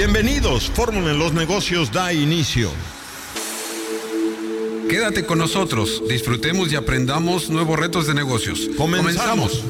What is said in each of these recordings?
Bienvenidos, Fórmula en los Negocios da inicio. Quédate con nosotros, disfrutemos y aprendamos nuevos retos de negocios. Comenzamos.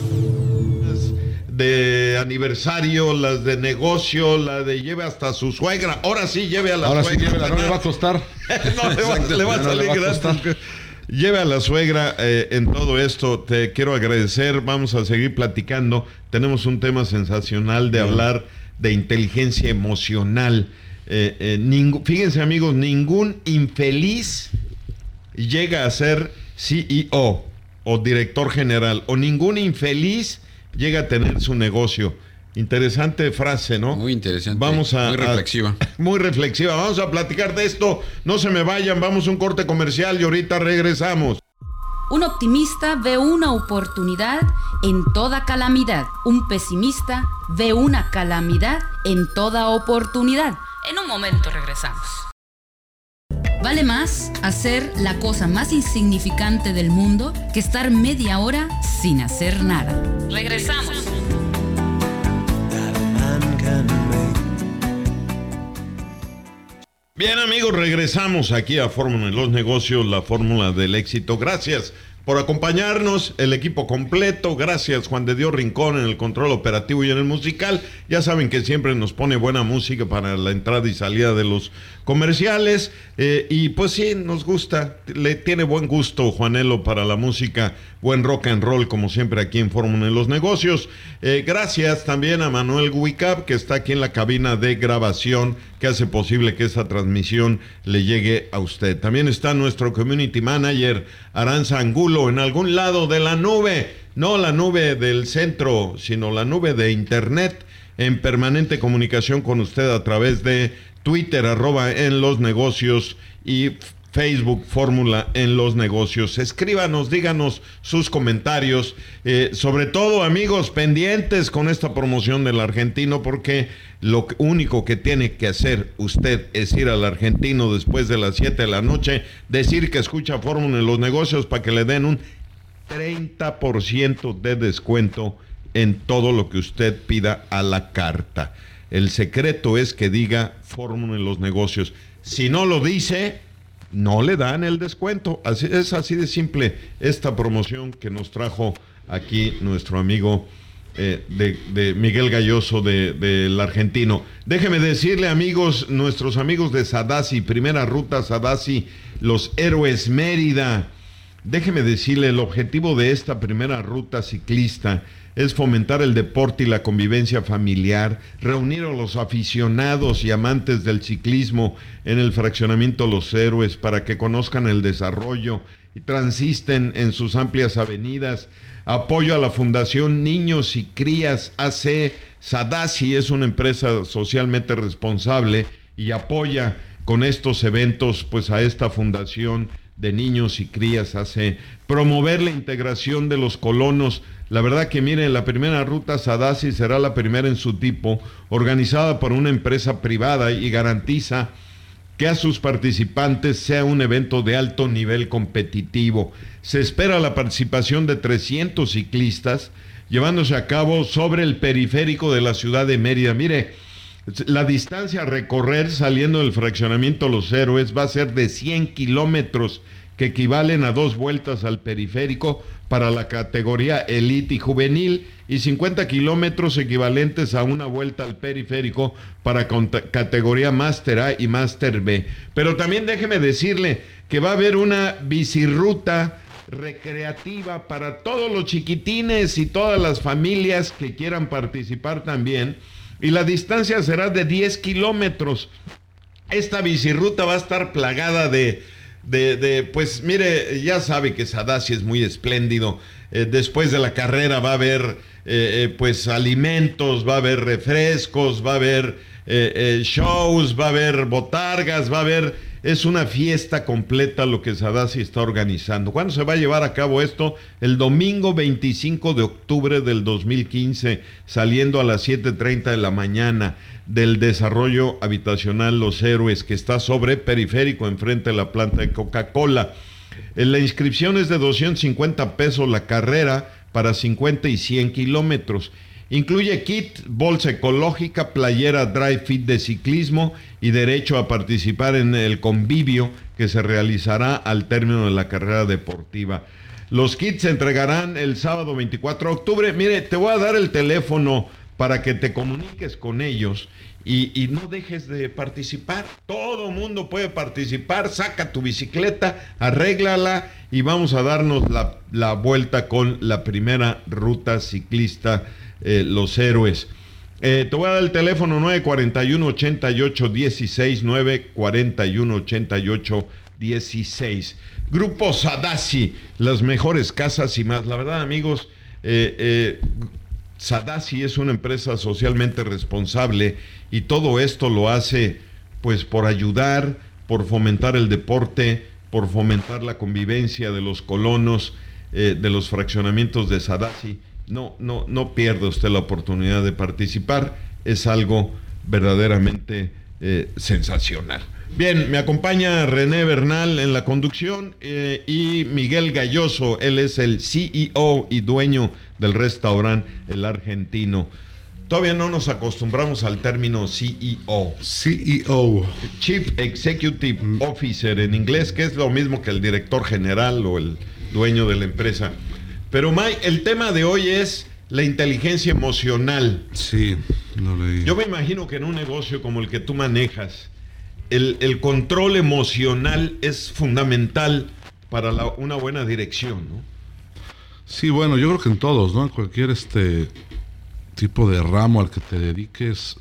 De aniversario, las de negocio, la de lleve hasta su suegra. Ahora sí, lleve a la suegra. Ahora sí, llévela, no le va a costar. No, le va a salir gratis. Lleve a la suegra en todo esto. Te quiero agradecer. Vamos a seguir platicando. Tenemos un tema sensacional de hablar de inteligencia emocional. Fíjense, amigos, ningún infeliz llega a ser CEO o director general, o ningún infeliz llega a tener su negocio. Interesante frase, ¿no? Muy interesante. Muy reflexiva. Muy reflexiva. Vamos a platicar de esto. No se me vayan, vamos a un corte comercial y ahorita regresamos. Un optimista ve una oportunidad en toda calamidad. Un pesimista ve una calamidad en toda oportunidad. En un momento regresamos. Vale más hacer la cosa más insignificante del mundo que estar media hora sin hacer nada. Regresamos. Bien, amigos, regresamos aquí a Fórmula en los Negocios, la fórmula del éxito. Gracias por acompañarnos, el equipo completo. Gracias, Juan de Dios Rincón, en el control operativo y en el musical. Ya saben que siempre nos pone buena música para la entrada y salida de los comerciales. Y pues sí, nos gusta. Le tiene buen gusto Juanelo para la música. Buen rock and roll, como siempre, aquí en Fórmula en los Negocios. Gracias también a Manuel Wicap, que está aquí en la cabina de grabación, que hace posible que esta transmisión le llegue a usted. También está nuestro community manager, Aranza Angulo, en algún lado de la nube, no la nube del centro, sino la nube de internet, en permanente comunicación con usted a través de Twitter, @enlosnegocios, y Facebook, Fórmula en los Negocios. Escríbanos, díganos sus comentarios, sobre todo, amigos, pendientes con esta promoción del argentino, porque lo único que tiene que hacer usted es ir al argentino después de las 7 de la noche, decir que escucha Fórmula en los Negocios para que le den un 30% de descuento en todo lo que usted pida a la carta. El secreto es que diga Fórmula en los Negocios. Si no lo dice, no le dan el descuento. Es así de simple esta promoción que nos trajo aquí nuestro amigo de Miguel Galloso del argentino. Déjeme decirle, amigos, nuestros amigos de Sadasi, Primera Ruta Sadasi, los Héroes Mérida. Déjeme decirle, el objetivo de esta primera ruta ciclista es fomentar el deporte y la convivencia familiar, reunir a los aficionados y amantes del ciclismo en el fraccionamiento Los Héroes para que conozcan el desarrollo y transiten en sus amplias avenidas. Apoyo a la Fundación Niños y Crías AC. Sadasi es una empresa socialmente responsable y apoya con estos eventos pues a esta fundación de Niños y Crías AC. Promover la integración de los colonos. La verdad que miren, la primera ruta Sadasi será la primera en su tipo, organizada por una empresa privada, y garantiza que a sus participantes sea un evento de alto nivel competitivo. Se espera la participación de 300 ciclistas, llevándose a cabo sobre el periférico de la ciudad de Mérida. Mire, la distancia a recorrer saliendo del fraccionamiento Los Héroes va a ser de 100 kilómetros, que equivalen a 2 vueltas al periférico para la categoría Elite y Juvenil, y 50 kilómetros equivalentes a una vuelta al periférico para categoría Master A y Master B. Pero también déjeme decirle que va a haber una bicirruta recreativa para todos los chiquitines y todas las familias que quieran participar también, y la distancia será de 10 kilómetros. Esta bicirruta va a estar plagada pues mire, ya sabe que Sadasi es muy espléndido. Después de la carrera va a haber pues alimentos, va a haber refrescos, va a haber shows, va a haber botargas, va a haber... Es una fiesta completa lo que Sadasi está organizando. ¿Cuándo se va a llevar a cabo esto? El domingo 25 de octubre del 2015, saliendo a las 7:30 de la mañana del desarrollo habitacional Los Héroes, que está sobre periférico, enfrente de la planta de Coca-Cola. La inscripción es de 250 pesos la carrera para 50 y 100 kilómetros. Incluye kit, bolsa ecológica, playera dry fit de ciclismo y derecho a participar en el convivio que se realizará al término de la carrera deportiva. Los kits se entregarán el sábado 24 de octubre. Mire, te voy a dar el teléfono para que te comuniques con ellos y no dejes de participar. Todo mundo puede participar. Saca tu bicicleta, arréglala y vamos a darnos la vuelta con la primera ruta ciclista Los Héroes. Te voy a dar el teléfono 941-88-16, 941-88-16. Grupo Sadasi, las mejores casas y más. La verdad, amigos, Sadasi es una empresa socialmente responsable y todo esto lo hace pues por ayudar, por fomentar el deporte, por fomentar la convivencia de los colonos, de los fraccionamientos de Sadasi. No pierda usted la oportunidad de participar, es algo verdaderamente sensacional. Bien, me acompaña René Bernal en la conducción y Miguel Galloso, él es el CEO y dueño del restaurante El Argentino. Todavía no nos acostumbramos al término CEO. Chief Executive Officer en inglés, que es lo mismo que el director general o el dueño de la empresa. Pero Mike, el tema de hoy es la inteligencia emocional. Sí, lo leí. Yo me imagino que en un negocio como el que tú manejas, el control emocional es fundamental para una buena dirección, ¿no? Sí, bueno, yo creo que en todos, ¿no? En cualquier tipo de ramo al que te dediques,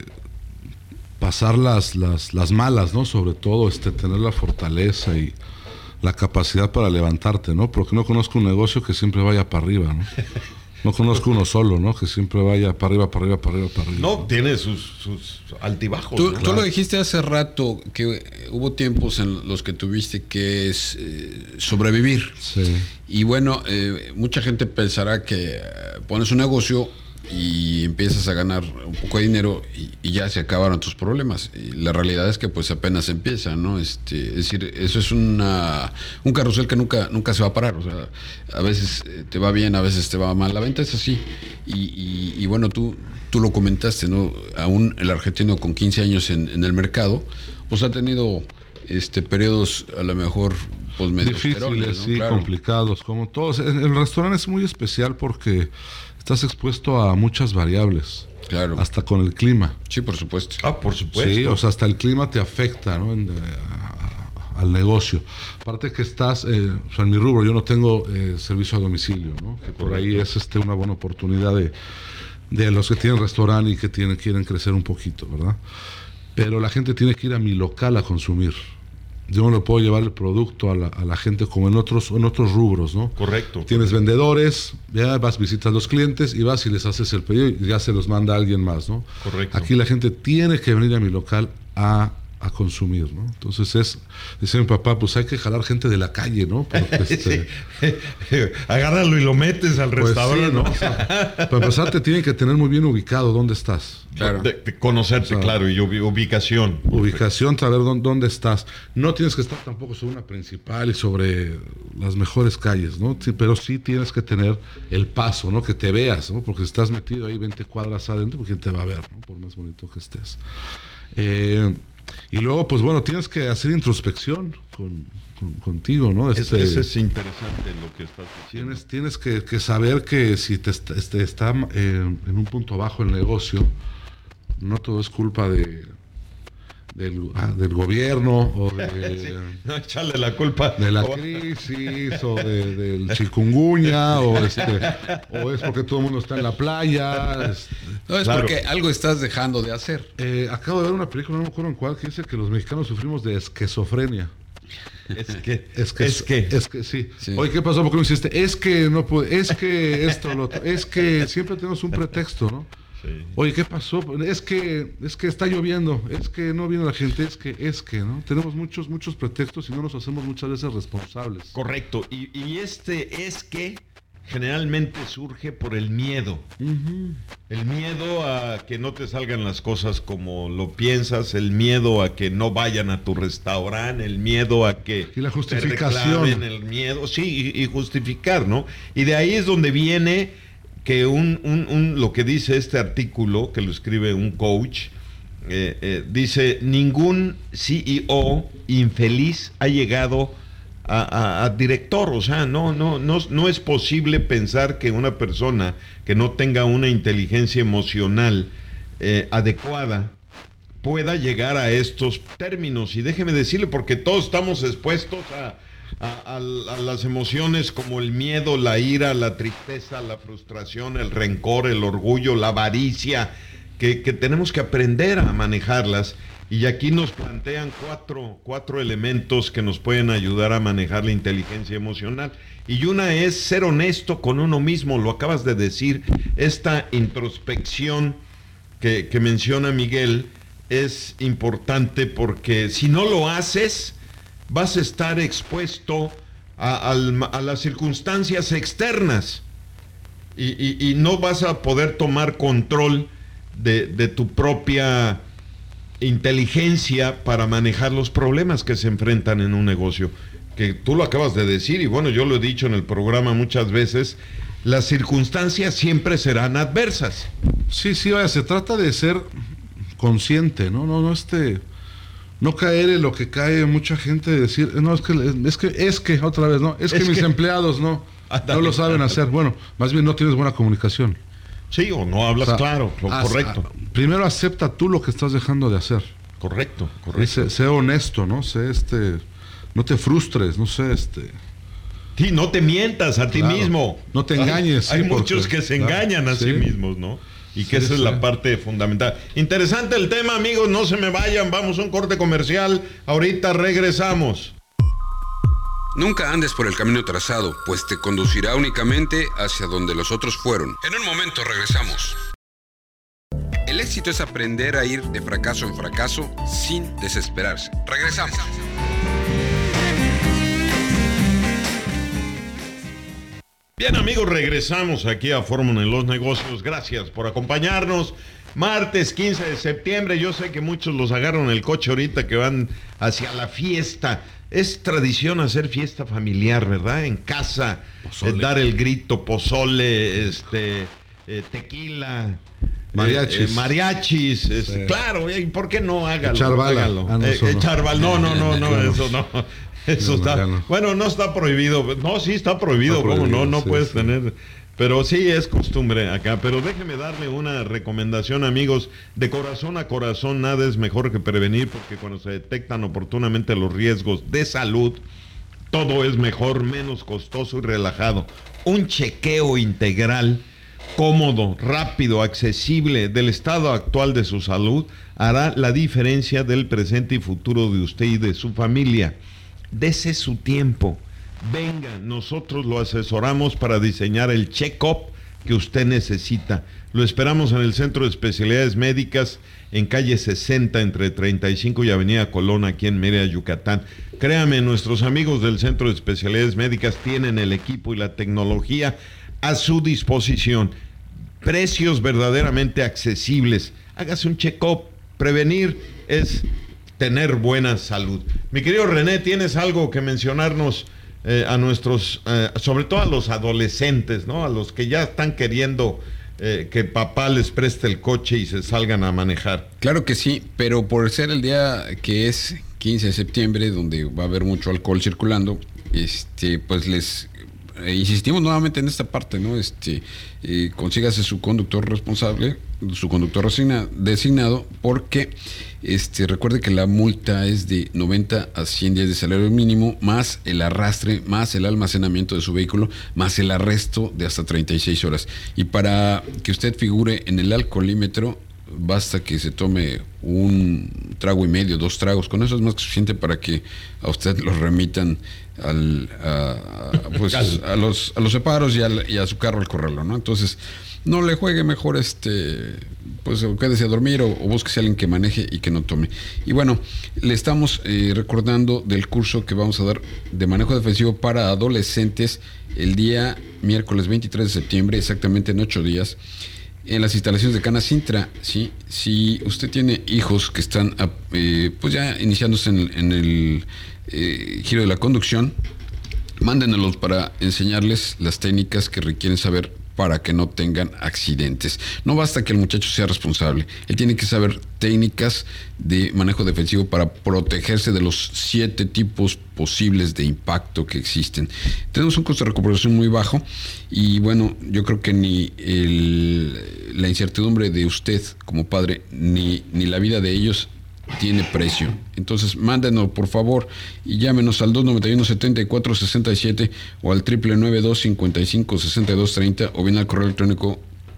pasar las malas, ¿no? Sobre todo, tener la fortaleza y la capacidad para levantarte, ¿no? Porque no conozco un negocio que siempre vaya para arriba, ¿no? No conozco uno solo, ¿no? Que siempre vaya para arriba, para arriba, para arriba, para arriba. No, tiene sus altibajos. Tú ¿no? lo dijiste hace rato, que hubo tiempos en los que tuviste que es sobrevivir. Sí. Y bueno, mucha gente pensará que pones un negocio y empiezas a ganar un poco de dinero y ya se acabaron tus problemas. Y la realidad es que pues apenas empieza, ¿no? Es decir, eso es un carrusel que nunca se va a parar. O sea, a veces te va bien, a veces te va mal. La venta es así. Y bueno, tú lo comentaste, ¿no? Aún el argentino con 15 años en el mercado, pues ha tenido periodos a lo mejor pues medio difíciles, ¿no? sí, Claro. complicados, como todos. El restaurante es muy especial porque estás expuesto a muchas variables. Claro. Hasta con el clima. Sí, por supuesto. Por supuesto. Sí, o sea, hasta el clima te afecta, ¿no? Al negocio. Aparte que estás, en mi rubro yo no tengo servicio a domicilio, ¿no? Que por ahí es una buena oportunidad de los que tienen restaurante y que quieren crecer un poquito, ¿verdad? Pero la gente tiene que ir a mi local a consumir. Yo no le puedo llevar el producto a la gente como en otros rubros, ¿no? Correcto. Tienes vendedores, ya vas, visitas a los clientes y vas y les haces el pedido y ya se los manda alguien más, ¿no? Correcto. Aquí la gente tiene que venir a mi local a consumir, ¿no? Entonces dice mi papá, pues hay que jalar gente de la calle, ¿no? Porque, Sí. Agárralo y lo metes al pues restaurante, sí, ¿no? O sea, para empezar te tienen que tener muy bien ubicado dónde estás. Claro. De conocerte, O sea, claro, y ubicación. Ubicación, saber dónde estás. No tienes que estar tampoco sobre una principal y sobre las mejores calles, ¿no? Sí, pero sí tienes que tener el paso, ¿no? Que te veas, ¿no? Porque si estás metido ahí 20 cuadras adentro, pues quién te va a ver, ¿no? Por más bonito que estés. Y luego, pues bueno, tienes que hacer introspección contigo, ¿no? Eso es interesante lo que estás diciendo. Tienes que saber que si te está en un punto bajo el negocio, no todo es culpa del gobierno o Sí, no echarle la culpa de la crisis o del chikungunya o es porque todo el mundo está en la playa. No, es Claro. porque algo estás dejando de hacer. Acabo de ver una película, no me acuerdo en cuál, que dice que los mexicanos sufrimos de esquizofrenia. Es que Sí. Sí. Oye, ¿qué pasó? ¿Por qué no hiciste? Es que no puede, es que esto, lo otro, es que siempre tenemos un pretexto, ¿no? Sí. Oye, ¿qué pasó? Es que está lloviendo, es que no viene la gente, es que, ¿no? Tenemos muchos pretextos y no nos hacemos muchas veces responsables. Correcto. Y es que generalmente surge por el miedo. Uh-huh. El miedo a que no te salgan las cosas como lo piensas, el miedo a que no vayan a tu restaurante, el miedo a que Y la te justificación. reclamen, el miedo, sí, y justificar, ¿no? Y de ahí es donde viene que lo que dice este artículo, que lo escribe un coach, dice, ningún CEO infeliz ha llegado a director. O sea, no es posible pensar que una persona que no tenga una inteligencia emocional adecuada pueda llegar a estos términos. Y déjeme decirle, porque todos estamos expuestos a las emociones como el miedo, la ira, la tristeza, la frustración, el rencor, el orgullo, la avaricia, que tenemos que aprender a manejarlas. Y aquí nos plantean cuatro elementos que nos pueden ayudar a manejar la inteligencia emocional. Y una es ser honesto con uno mismo, lo acabas de decir. Esta introspección que menciona Miguel es importante, porque si no lo haces, vas a estar expuesto a las circunstancias externas y no vas a poder tomar control de tu propia inteligencia para manejar los problemas que se enfrentan en un negocio. Que tú lo acabas de decir, y bueno, yo lo he dicho en el programa muchas veces, las circunstancias siempre serán adversas. Sí, vaya, se trata de ser consciente, no caer en lo que cae mucha gente, de decir, no, es que otra vez, no, es que mis empleados no lo saben hacer. Bueno, más bien no tienes buena comunicación. Sí, o no hablas claro, correcto. Primero acepta tú lo que estás dejando de hacer. Correcto. Sé honesto, ¿no? No te frustres, Sí, no te mientas a ti mismo. No te engañes. Hay muchos que se engañan a sí mismos, ¿no? Y que esa es la parte fundamental. Interesante el tema, amigos, no se me vayan, vamos a un corte comercial, ahorita regresamos. Nunca andes por el camino trazado, pues te conducirá únicamente hacia donde los otros fueron. En un momento regresamos. El éxito es aprender a ir de fracaso en fracaso sin desesperarse. Regresamos. Bien, amigos, regresamos aquí a Fórmula en los Negocios. Gracias por acompañarnos. Martes 15 de septiembre, yo sé que muchos los agarran el coche ahorita que van hacia la fiesta. Es tradición hacer fiesta familiar, ¿verdad? En casa, dar el grito, pozole, tequila, mariachis. Sí. Claro, ¿y por qué no? Hágalo. Echar bala. Echar bala. No, eso no. Eso está. No. Bueno, no está prohibido. No, sí está prohibido. Está prohibido, ¿Cómo no? No sí, puedes sí. tener. Pero sí es costumbre acá. Pero déjeme darle una recomendación, amigos. De corazón a corazón, nada es mejor que prevenir, porque cuando se detectan oportunamente los riesgos de salud, todo es mejor, menos costoso y relajado. Un chequeo integral, cómodo, rápido, accesible del estado actual de su salud hará la diferencia del presente y futuro de usted y de su familia. Dese su tiempo. Venga, nosotros lo asesoramos para diseñar el check-up que usted necesita. Lo esperamos en el Centro de Especialidades Médicas, en calle 60, entre 35 y Avenida Colón, aquí en Mérida, Yucatán. Créame, nuestros amigos del Centro de Especialidades Médicas tienen el equipo y la tecnología a su disposición. Precios verdaderamente accesibles. Hágase un check-up. Prevenir es tener buena salud. Mi querido René, ¿tienes algo que mencionarnos a nuestros, sobre todo a los adolescentes, ¿no? A los que ya están queriendo que papá les preste el coche y se salgan a manejar? Claro que sí, pero por ser el día que es 15 de septiembre, donde va a haber mucho alcohol circulando, pues les insistimos nuevamente en esta parte, ¿no? Consígase su conductor responsable, su conductor designado, porque recuerde que la multa es de 90 a 100 días de salario mínimo, más el arrastre, más el almacenamiento de su vehículo, más el arresto de hasta 36 horas. Y para que usted figure en el alcoholímetro, basta que se tome un trago y medio, 2 tragos. Con eso es más que suficiente para que a usted lo remitan a los separos y a su carro al correrlo, ¿no? Entonces, no le juegue, mejor pues quédese a dormir o búsquese a alguien que maneje y que no tome. Y bueno, le estamos recordando del curso que vamos a dar de manejo defensivo para adolescentes el día miércoles 23 de septiembre, exactamente en 8 días, en las instalaciones de Canacintra, ¿sí? Si usted tiene hijos que están pues ya iniciándose en el giro de la conducción, mándenos para enseñarles las técnicas que requieren saber para que no tengan accidentes. No basta que el muchacho sea responsable, él tiene que saber técnicas de manejo defensivo para protegerse de los 7 tipos posibles de impacto que existen. Tenemos un costo de recuperación muy bajo y bueno, yo creo que ni la incertidumbre de usted como padre, ni la vida de ellos tiene precio. Entonces mándenos por favor y llámenos al 291-7467 o al 992-55-6230 o bien al correo electrónico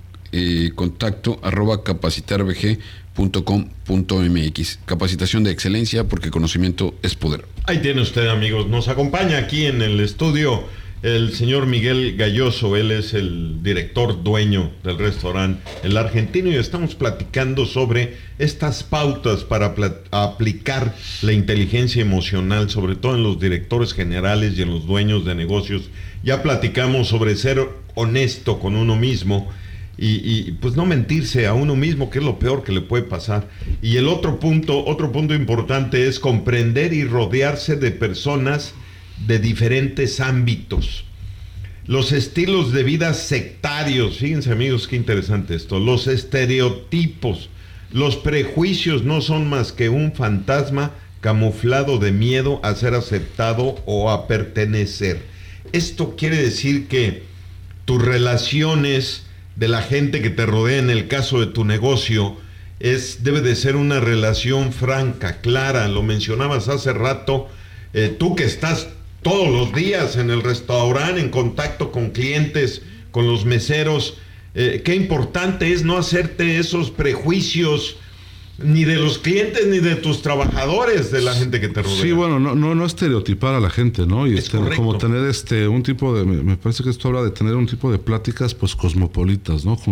contacto@capacitarbg.com.mx. Capacitación de excelencia, porque conocimiento es poder. Ahí tiene usted, amigos. Nos acompaña aquí en el estudio el señor Miguel Galloso. Él es el director dueño del restaurante El Argentino y estamos platicando sobre estas pautas para aplicar la inteligencia emocional, sobre todo en los directores generales y en los dueños de negocios. Ya platicamos sobre ser honesto con uno mismo y pues no mentirse a uno mismo, que es lo peor que le puede pasar. Y el otro punto importante es comprender y rodearse de personas de diferentes ámbitos. Los estilos de vida sectarios, fíjense amigos, qué interesante esto. Los estereotipos, los prejuicios no son más que un fantasma camuflado de miedo a ser aceptado o a pertenecer. Esto quiere decir que tus relaciones de la gente que te rodea, en el caso de tu negocio, debe de ser una relación franca, clara. Lo mencionabas hace rato, tú que estás todos los días en el restaurante, en contacto con clientes, con los meseros, qué importante es no hacerte esos prejuicios ni de los clientes ni de tus trabajadores, de la gente que te rodea. Sí, bueno, no estereotipar a la gente, ¿no? Y como tener un tipo de, me parece que esto habla de tener un tipo de pláticas pues cosmopolitas, ¿no?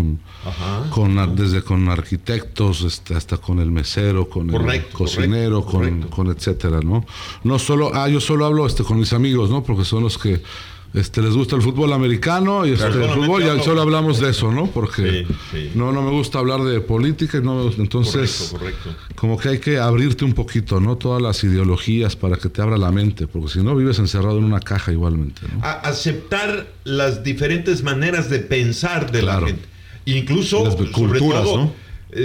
Desde con arquitectos, hasta con el mesero, con el cocinero, con etcétera, ¿no? No solo, yo solo hablo con mis amigos, ¿no? Porque son los que les gusta el fútbol americano y el fútbol, ya solo hablamos de eso, ¿no? Porque no me gusta hablar de política, entonces correcto. Como que hay que abrirte un poquito, ¿no? Todas las ideologías para que te abra la mente, porque si no vives encerrado en una caja igualmente, ¿no? Aceptar las diferentes maneras de pensar de la gente, incluso las culturas, sobre todo, ¿no?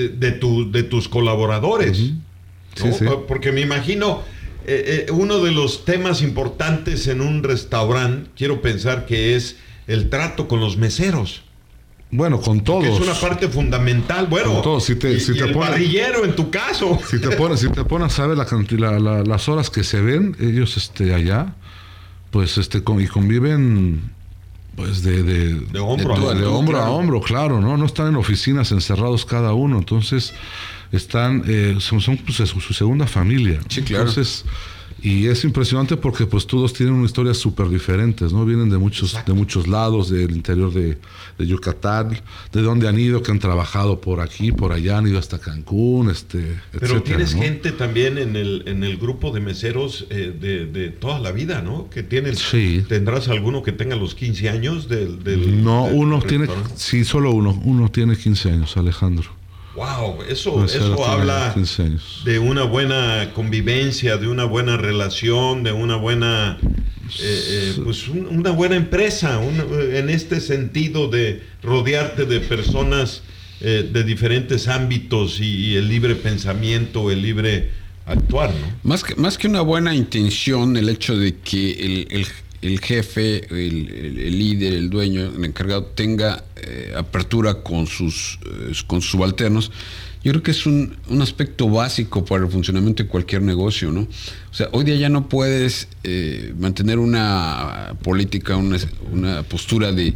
de tus colaboradores, ¿no? Sí. Porque me imagino uno de los temas importantes en un restaurante, quiero pensar que es el trato con los meseros. Bueno, con todos. Que es una parte fundamental. Bueno, con todos. Si te el parrillero en tu caso. Si te pones a ver las horas que se ven ellos allá, pues y conviven pues de hombro a hombro, claro, ¿no? No están en oficinas encerrados cada uno, entonces están son pues, su segunda familia. Sí, claro. Entonces, y es impresionante porque pues todos tienen una historia súper diferentes, ¿no? Vienen de muchos lados, del interior de Yucatán, de donde han ido, que han trabajado por aquí, por allá, han ido hasta Cancún, Pero etcétera, tienes, ¿no? Gente también en el grupo de meseros de toda la vida, ¿no? Que tienes, sí. ¿Tendrás alguno que tenga los 15 años uno tiene, sí, solo uno tiene 15 años, Alejandro. Wow, eso habla de una buena convivencia, de una buena relación, de una buena pues una buena empresa, en este sentido de rodearte de personas de diferentes ámbitos y el libre pensamiento, el libre actuar, ¿no? Más que una buena intención, el hecho de que el jefe, el líder, el dueño, el encargado tenga apertura con sus subalternos, yo creo que es un aspecto básico para el funcionamiento de cualquier negocio, ¿no? O sea, hoy día ya no puedes mantener una política, una postura de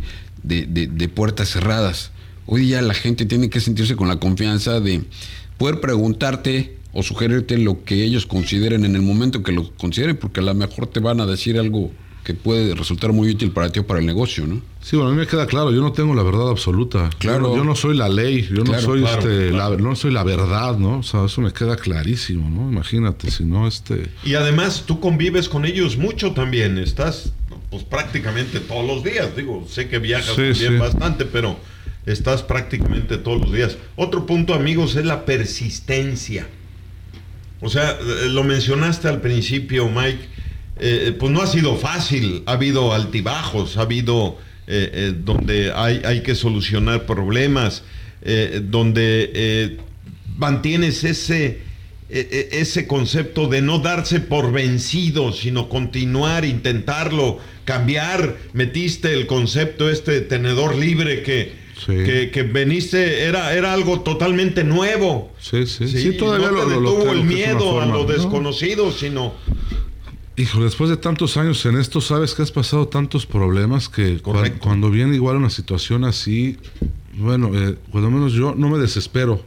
puertas cerradas. Hoy día la gente tiene que sentirse con la confianza de poder preguntarte o sugerirte lo que ellos consideren en el momento que lo consideren, porque a lo mejor te van a decir algo que puede resultar muy útil para ti o para el negocio, ¿no? Sí, bueno, a mí me queda claro, yo no tengo la verdad absoluta. Claro. Yo no soy la ley, yo no soy claro. no soy la verdad, ¿no? O sea, eso me queda clarísimo, ¿no? Imagínate, si no Y además tú convives con ellos mucho también, estás pues prácticamente todos los días, digo, sé que viajas también bastante, pero estás prácticamente todos los días. Otro punto, amigos, es la persistencia. O sea, lo mencionaste al principio, Mike. pues no ha sido fácil, ha habido altibajos, ha habido donde hay que solucionar problemas, donde mantienes ese concepto de no darse por vencido, sino continuar, intentarlo, cambiar. Metiste el concepto de tenedor libre que veniste, era algo totalmente nuevo. Sí, todavía no te lo detuvo el que es miedo una a forma, lo ¿no? desconocido, sino... Hijo, después de tantos años en esto, sabes que has pasado tantos problemas que cuando viene igual una situación así, bueno, por lo menos yo no me desespero.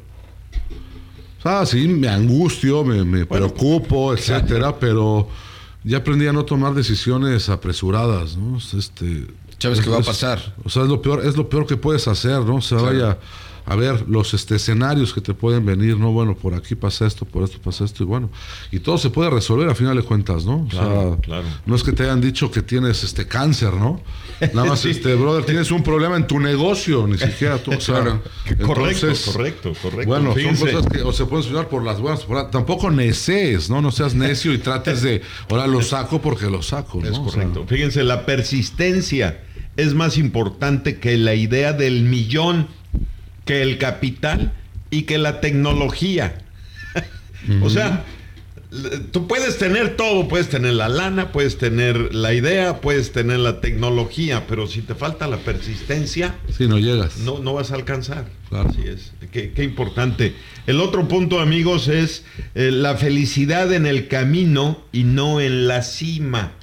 Sí, me angustio, me preocupo, etcétera, pero ya aprendí a no tomar decisiones apresuradas, ¿no? ¿Sabes qué va a pasar? O sea, es lo peor que puedes hacer, ¿no? O sea, claro. Vaya a ver los escenarios que te pueden venir, ¿no? Bueno, por aquí pasa esto, por esto pasa esto, y bueno, y todo se puede resolver a final de cuentas, ¿no? Claro, o sea, no es que te hayan dicho que tienes cáncer, ¿no? Nada más, sí. Brother, tienes un problema en tu negocio, ni siquiera tú, o sea, claro. Entonces, correcto. Bueno, fíjense. son cosas que o se pueden solucionar por las buenas, tampoco necees, ¿no? No seas necio y trates de, ahora lo saco porque lo saco, ¿no? Es correcto. O sea, fíjense, la persistencia es más importante que la idea del millón, que el capital y que la tecnología. O sea, tú puedes tener todo, puedes tener la lana, puedes tener la idea, puedes tener la tecnología, pero si te falta la persistencia, sí, no llegas. No vas a alcanzar. Claro. Así es. Qué importante. El otro punto, amigos, es la felicidad en el camino y no en la cima.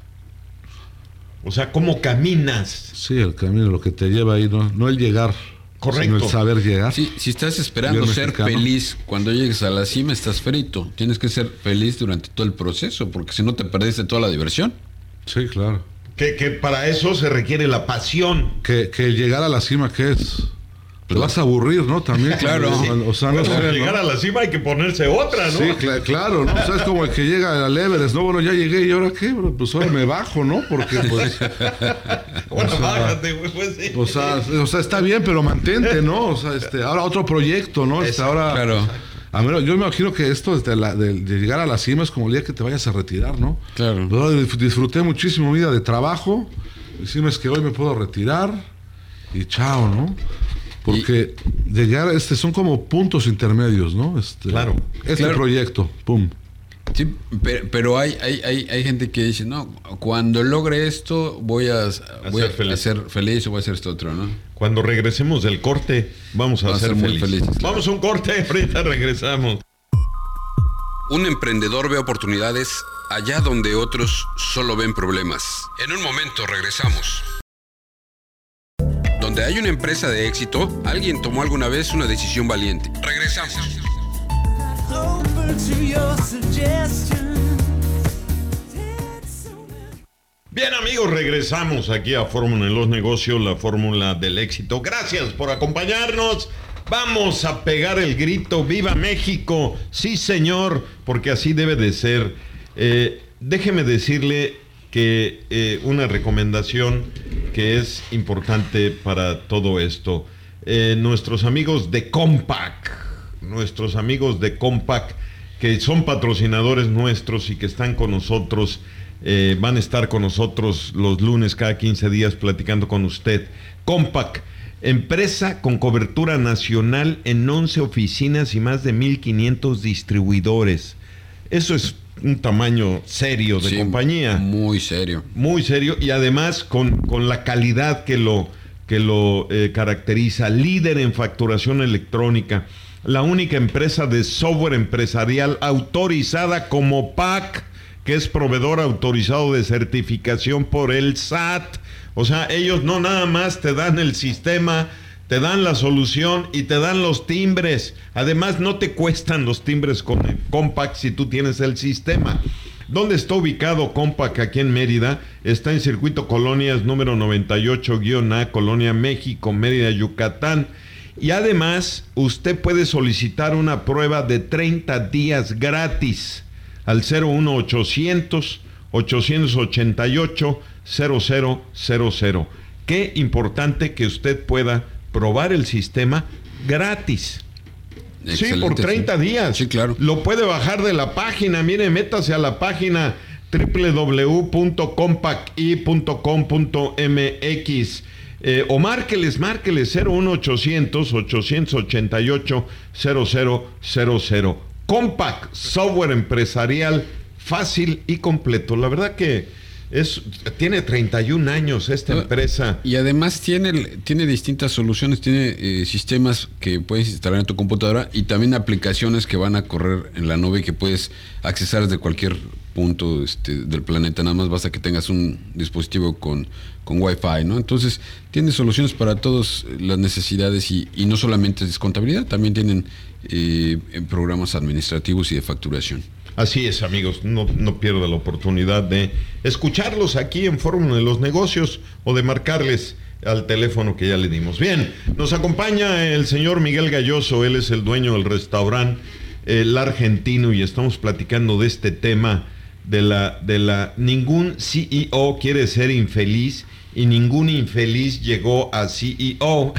O sea, ¿cómo caminas? Sí, el camino, lo que te lleva ahí, no el llegar. Correcto. Sino el saber llegar. Sí, si estás esperando ser feliz cuando llegues a la cima, estás frito. Tienes que ser feliz durante todo el proceso, porque si no te perdiste toda la diversión. Sí, claro. Que para eso se requiere la pasión. Que llegar a la cima, ¿qué es? Te vas a aburrir, ¿no? También. Claro. O sea, no para sé, llegar a la cima hay que ponerse otra, ¿no? Sí, claro, ¿no? O sea, es como el que llega al Everest, ¿no? Bueno, ya llegué, ¿y ahora qué? Bueno, pues ahora me bajo, ¿no? Porque, pues... Bueno, bájate, güey, pues sí. O sea, está bien, pero mantente, ¿no? O sea, ahora otro proyecto, ¿no? Ahora... Claro. A ver, yo me imagino que esto de llegar a la cima es como el día que te vayas a retirar, ¿no? Claro. Yo disfruté muchísimo mi vida de trabajo. Y sí, es que hoy me puedo retirar y chao, ¿no? Porque llegar, son como puntos intermedios, ¿no? Claro. Proyecto, pum. Sí, pero hay gente que dice, no, cuando logre esto voy a ser feliz o voy a hacer esto otro, ¿no? Cuando regresemos del corte, vamos a ser muy felices. Claro. Vamos a un corte, ahorita regresamos. Un emprendedor ve oportunidades allá donde otros solo ven problemas. En un momento regresamos. Donde hay una empresa de éxito, alguien tomó alguna vez una decisión valiente. Regresamos. Bien, amigos, regresamos aquí a Fórmula en los Negocios, la fórmula del éxito. Gracias por acompañarnos. Vamos a pegar el grito, ¡Viva México! Sí, señor, porque así debe de ser. Déjeme decirle que una recomendación que es importante para todo esto. Nuestros amigos de Compaq, que son patrocinadores nuestros y que están con nosotros, van a estar con nosotros los lunes cada 15 días platicando con usted. Compaq, empresa con cobertura nacional en 11 oficinas y más de 1,500 distribuidores. Eso es un tamaño serio de compañía. Muy serio. Muy serio, y además con la calidad que lo caracteriza. Líder en facturación electrónica. La única empresa de software empresarial autorizada como PAC, que es proveedor autorizado de certificación por el SAT. O sea, ellos no nada más te dan el sistema, te dan la solución y te dan los timbres. Además, no te cuestan los timbres con Compaq si tú tienes el sistema. ¿Dónde está ubicado Compaq? Aquí en Mérida. Está en Circuito Colonias número 98-A, Colonia México, Mérida, Yucatán. Y además, usted puede solicitar una prueba de 30 días gratis al 01800-888-0000. Qué importante que usted pueda probar el sistema gratis. Excelente, sí, por 30 días. Sí, claro. Lo puede bajar de la página. Mire, métase a la página www.compacti.com.mx. O márqueles 01800-888-0000. Compact, software empresarial fácil y completo. La verdad que tiene 31 años esta empresa. Y además tiene distintas soluciones, tiene sistemas que puedes instalar en tu computadora y también aplicaciones que van a correr en la nube y que puedes accesar desde cualquier punto del planeta. Nada más basta que tengas un dispositivo con Wi-Fi, ¿no? Entonces tiene soluciones para todas las necesidades y no solamente es contabilidad, también tienen programas administrativos y de facturación. Así es, amigos, no pierda la oportunidad de escucharlos aquí en Fórmula de los Negocios o de marcarles al teléfono que ya le dimos. Bien, nos acompaña el señor Miguel Galloso, él es el dueño del restaurante El Argentino y estamos platicando de este tema de la ningún CEO quiere ser infeliz y ningún infeliz llegó a CEO.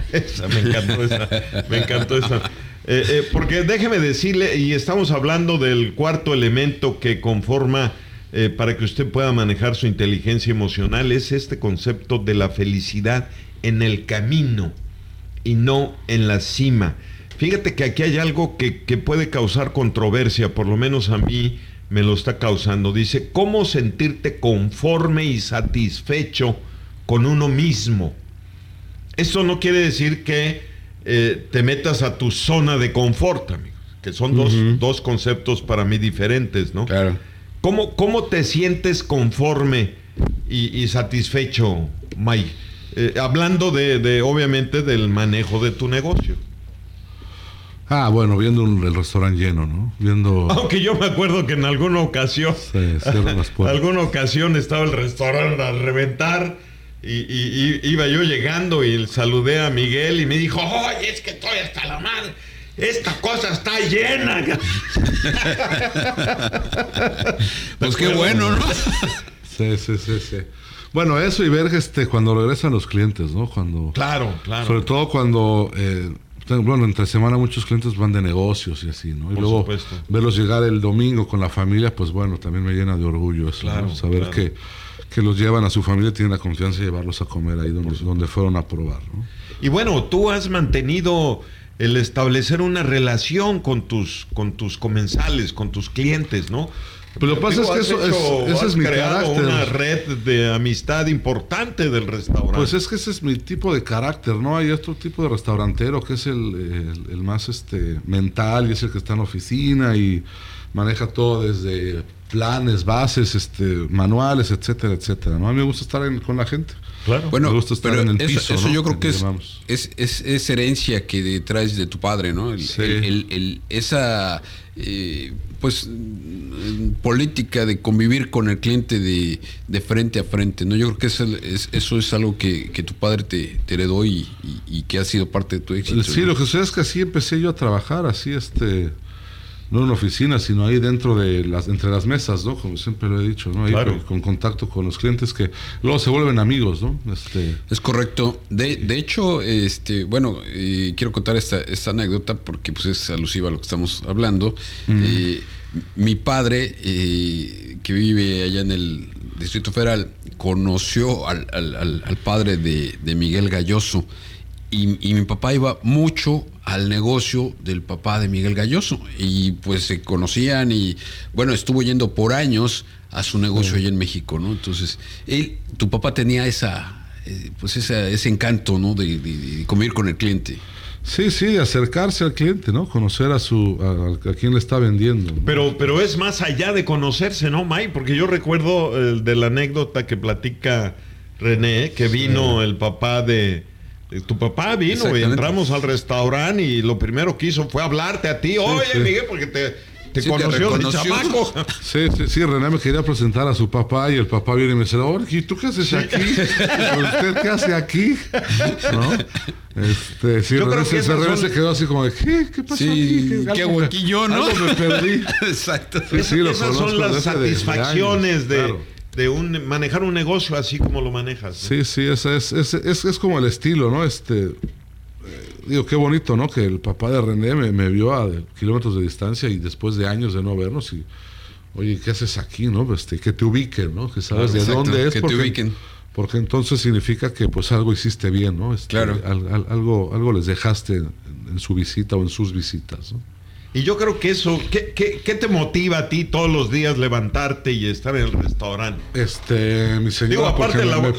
Me encantó esa. Porque déjeme decirle, y estamos hablando del cuarto elemento que conforma para que usted pueda manejar su inteligencia emocional, es este concepto de la felicidad en el camino y no en la cima. Fíjate que aquí hay algo que puede causar controversia, por lo menos a mí me lo está causando. Dice, ¿cómo sentirte conforme y satisfecho con uno mismo? Esto no quiere decir que te metas a tu zona de confort, amigos, que son dos conceptos para mí diferentes, ¿no? Claro. ¿Cómo te sientes conforme y satisfecho, Mike? Hablando de obviamente del manejo de tu negocio. Bueno, viendo el restaurante lleno, ¿no? Aunque yo me acuerdo que en alguna ocasión alguna ocasión estaba el restaurante a reventar y iba yo llegando y saludé a Miguel y me dijo, oye, es que estoy hasta la madre, esta cosa está llena. Pues qué bueno, ¿no? Sí. Bueno, eso y ver cuando regresan los clientes, ¿no? Claro. Sobre todo cuando entre semana muchos clientes van de negocios y así, ¿no? Y por luego supuesto, verlos llegar el domingo con la familia, pues bueno, también me llena de orgullo eso, claro, ¿no? Saber que los llevan a su familia, tienen la confianza de llevarlos a comer ahí donde fueron a probar, ¿no? Y bueno, tú has mantenido el establecer una relación con tus comensales, con tus clientes, ¿no? Pero lo que pasa es que ese es mi carácter. Una red de amistad importante del restaurante. Pues es que ese es mi tipo de carácter, ¿no? Hay otro tipo de restaurantero que es el más mental y es el que está en la oficina y maneja todo desde planes, bases, manuales, etcétera, ¿no? A mí me gusta estar con la gente. Claro. Bueno, me gusta estar en el piso, eso ¿no? yo creo que es herencia que traes de tu padre, ¿no? Esa política de convivir con el cliente de frente a frente, ¿no? Yo creo que eso es algo que tu padre te heredó y que ha sido parte de tu éxito. Sí, ¿no? Lo que sucede es que así empecé yo a trabajar, así no en una oficina, sino ahí entre las mesas, ¿no? Como siempre lo he dicho, ¿no? Ahí claro, con contacto con los clientes que luego se vuelven amigos, ¿no? Es correcto. De hecho, quiero contar esta anécdota porque pues es alusiva a lo que estamos hablando. Mi padre, que vive allá en el Distrito Federal, conoció al padre de Miguel Galloso. Y mi papá iba mucho al negocio del papá de Miguel Galloso y pues se conocían y bueno, estuvo yendo por años a su negocio allá en México, ¿no? Entonces, tu papá tenía ese encanto, ¿no? De convivir con el cliente. Sí, acercarse al cliente, ¿no? Conocer a quien le está vendiendo, ¿no? Pero es más allá de conocerse, ¿no, Mike? Porque yo recuerdo de la anécdota que platica René, que vino el papá tu papá vino y entramos al restaurante y lo primero que hizo fue hablarte a ti. Oye, Miguel, porque te conoció de chamaco. Sí, René me quería presentar a su papá y el papá viene y me dice, oye, ¿y tú qué haces aquí? ¿Usted qué hace aquí? ¿No? René se quedó así como de, ¿qué pasó aquí? ¿Qué hago aquí yo, no? Algo me perdí. Exacto. Esas son las satisfacciones de claro, manejar un negocio así como lo manejas, ¿no? Sí, es como el estilo, ¿no? Digo, qué bonito, ¿no? Que el papá de René me vio a kilómetros de distancia y después de años de no vernos y oye, ¿qué haces aquí, no? Que te ubiquen, ¿no? Que sabes de Exacto, dónde es. que te ubiquen. Porque entonces significa que pues algo hiciste bien, ¿no? Claro. Algo les dejaste en su visita o en sus visitas, ¿no? Y yo creo que eso, ¿qué te motiva a ti todos los días levantarte y estar en el restaurante? Mi señora, Digo, aparte porque la me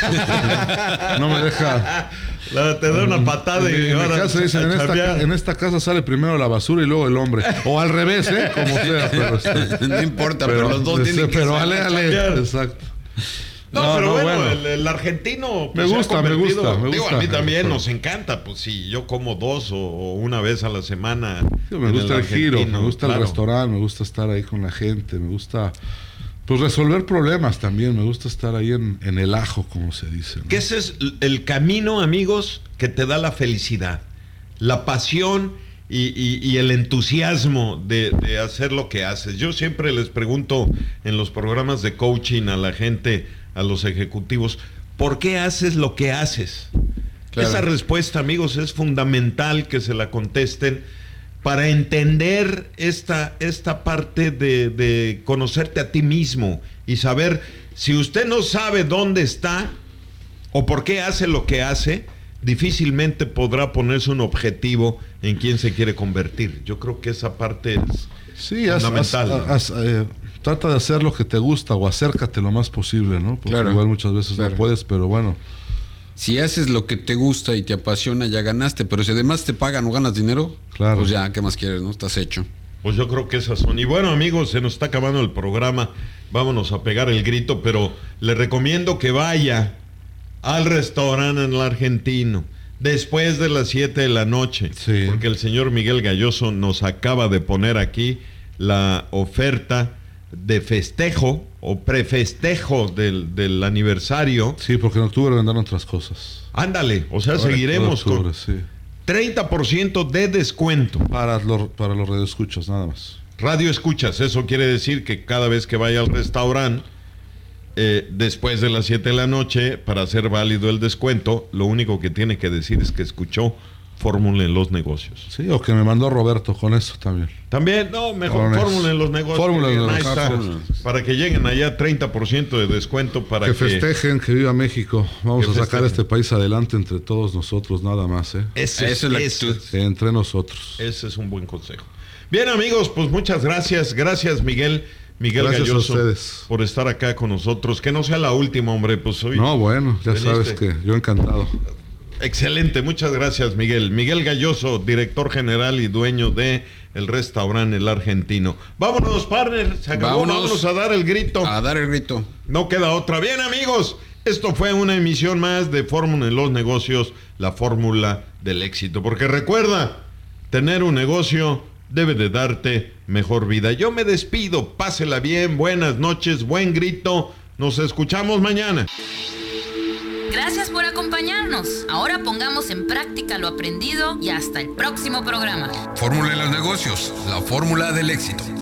pega, no me deja. Te da una patada y En mi ahora casa dicen, en esta casa sale primero la basura y luego el hombre. O al revés, como sea. Pero, no importa, pero los dos tienen que Pero salir. ale, exacto. No, pero bueno. El argentino pues, me gusta. Digo, a mí también nos encanta, pues si yo como 2 o una vez a la semana. Sí, me gusta el giro, me gusta claro. el restaurante, me gusta estar ahí con la gente, me gusta pues resolver problemas también, me gusta estar ahí en el ajo, como se dice, ¿no? Que ese es el camino, amigos, que te da la felicidad, la pasión y el entusiasmo de hacer lo que haces. Yo siempre les pregunto en los programas de coaching a la gente, a los ejecutivos, ¿por qué haces lo que haces? Claro. Esa respuesta, amigos, es fundamental que se la contesten para entender esta parte de conocerte a ti mismo y saber, si usted no sabe dónde está o por qué hace lo que hace, difícilmente podrá ponerse un objetivo en quién se quiere convertir. Yo creo que esa parte es fundamental. Trata de hacer lo que te gusta o acércate lo más posible, ¿no? Porque claro, igual muchas veces no puedes, pero bueno. Si haces lo que te gusta y te apasiona, ya ganaste. Pero si además te pagan o ganas dinero, claro, pues ya, ¿qué más quieres, no? Estás hecho. Pues yo creo que esas son. Y bueno, amigos, se nos está acabando el programa. Vámonos a pegar el grito, pero le recomiendo que vaya al restaurante en el Argentino después de las 7 de la noche. Sí. Porque el señor Miguel Galloso nos acaba de poner aquí la oferta de festejo o prefestejo del aniversario. Sí, porque en octubre vendrán otras cosas. Ándale, o sea, seguiremos octubre, con sí. 30% de descuento. Para los radioescuchas, nada más. Radio escuchas, eso quiere decir que cada vez que vaya al restaurante, después de las 7 de la noche, para hacer válido el descuento, lo único que tiene que decir es que escuchó Fórmula en los Negocios. Sí, o que me mandó Roberto con eso también. También, no, mejor Fórmula en los Negocios. Fórmula en los Ahí está, Negocios. para que lleguen allá 30% de descuento para que festejen, que viva México. Vamos a sacar este país adelante entre todos nosotros, nada más, ¿eh? Esa es la actitud. Entre nosotros. Ese es un buen consejo. Bien, amigos, pues muchas gracias. Gracias, Miguel Gracias Galloso, a ustedes por estar acá con nosotros. Que no sea la última, hombre, pues hoy. No, bueno, ya sabes que yo encantado. Excelente, muchas gracias, Miguel. Miguel Galloso, director general y dueño de el restaurante El Argentino. Vámonos, partner, se acabó. Vámonos a dar el grito. A dar el grito. No queda otra. Bien, amigos, esto fue una emisión más de Fórmula en los Negocios, la fórmula del éxito. Porque recuerda, tener un negocio debe de darte mejor vida. Yo me despido, pásela bien, buenas noches, buen grito. Nos escuchamos mañana. Gracias por acompañarnos. Ahora pongamos en práctica lo aprendido y hasta el próximo programa. Fórmula en los negocios, la fórmula del éxito.